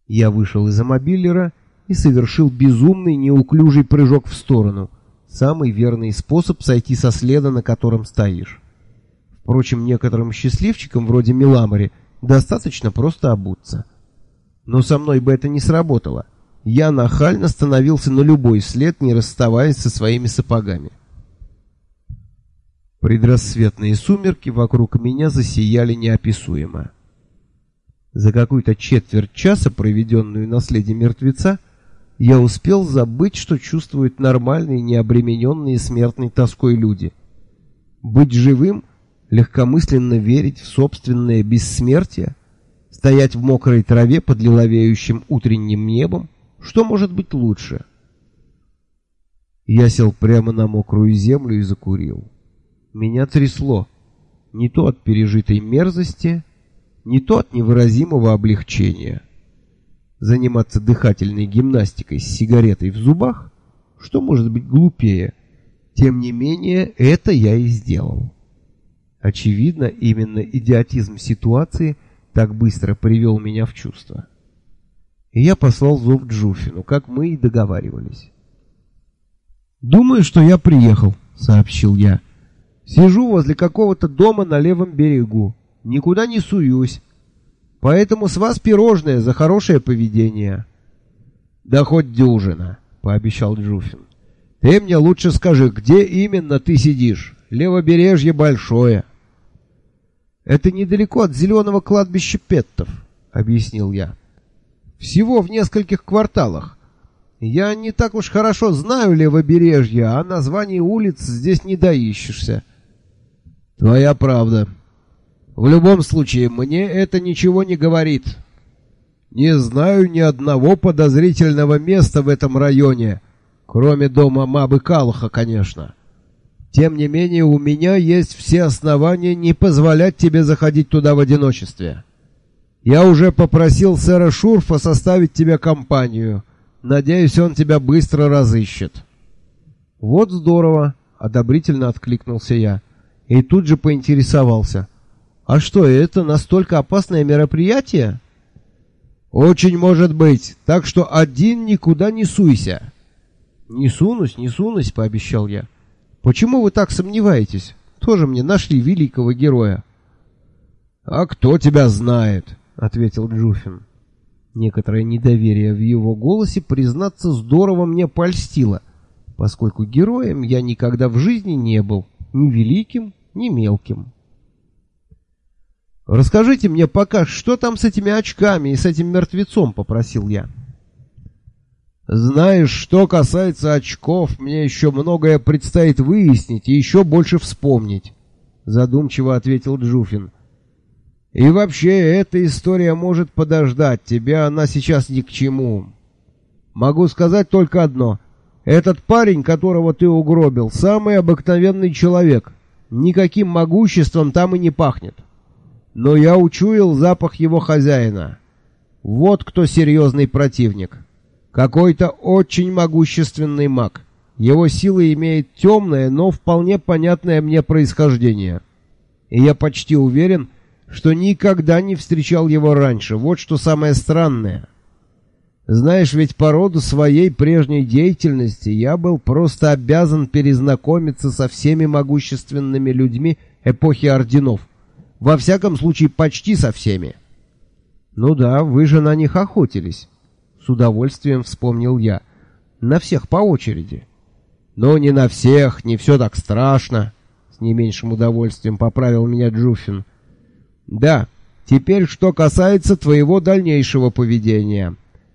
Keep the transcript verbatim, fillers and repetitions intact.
Я вышел из мобилера и совершил безумный неуклюжий прыжок в сторону. Самый верный способ сойти со следа, на котором стоишь. Впрочем, некоторым счастливчикам, вроде Миламори, достаточно просто обуться. Но со мной бы это не сработало. Я нахально становился на любой след, не расставаясь со своими сапогами. Предрассветные сумерки вокруг меня засияли неописуемо. За какую-то четверть часа, проведенную на следе мертвеца, я успел забыть, что чувствуют нормальные, необремененные смертной тоской люди. Быть живым, легкомысленно верить в собственное бессмертие, стоять в мокрой траве под лиловеющим утренним небом, что может быть лучше? Я сел прямо на мокрую землю и закурил. Меня трясло. Не то от пережитой мерзости, не то от невыразимого облегчения. Заниматься дыхательной гимнастикой с сигаретой в зубах, что может быть глупее? Тем не менее, это я и сделал. Очевидно, именно идиотизм ситуации так быстро привел меня в чувство. И я послал зов Джуфину, как мы и договаривались. «Думаю, что я приехал», — сообщил я. «Сижу возле какого-то дома на левом берегу. Никуда не суюсь. Поэтому с вас пирожное за хорошее поведение». «Да хоть дюжина», — пообещал Джуфин. «Ты мне лучше скажи, где именно ты сидишь? Левобережье большое». «Это недалеко от зеленого кладбища Петтов», — объяснил я. «Всего в нескольких кварталах. Я не так уж хорошо знаю левобережье, а названий улиц здесь не доищешься». «Твоя правда. В любом случае, мне это ничего не говорит. Не знаю ни одного подозрительного места в этом районе, кроме дома Мабы Калаха, конечно. Тем не менее, у меня есть все основания не позволять тебе заходить туда в одиночестве. Я уже попросил сэра Шурфа составить тебе компанию. Надеюсь, он тебя быстро разыщет». «Вот здорово», — одобрительно откликнулся я. И тут же поинтересовался. «А что, это настолько опасное мероприятие?» «Очень может быть, так что один никуда не суйся». «Не сунусь, не сунусь», — пообещал я. «Почему вы так сомневаетесь? Тоже мне нашли великого героя». «А кто тебя знает?» — ответил Джуфин. Некоторое недоверие в его голосе, признаться, здорово мне польстило, поскольку героем я никогда в жизни не был, ни великим, ни мелким. «Расскажите мне пока, что там с этими очками и с этим мертвецом?» — попросил я. «Знаешь, что касается очков, мне еще многое предстоит выяснить и еще больше вспомнить», — задумчиво ответил Джуфин. «И вообще, эта история может подождать, тебе она сейчас ни к чему. Могу сказать только одно. Этот парень, которого ты угробил, самый обыкновенный человек. Никаким могуществом там и не пахнет. Но я учуял запах его хозяина. Вот кто серьезный противник. Какой-то очень могущественный маг. Его сила имеет темное, но вполне понятное мне происхождение. И я почти уверен, что никогда не встречал его раньше. Вот что самое странное. Знаешь, ведь по роду своей прежней деятельности я был просто обязан перезнакомиться со всеми могущественными людьми эпохи орденов. Во всяком случае, почти со всеми. Ну да, вы же на них охотились. С удовольствием вспомнил я. На всех по очереди. Но не на всех, не все так страшно. С не меньшим удовольствием поправил меня Джуфин. Да, теперь что касается твоего дальнейшего поведения.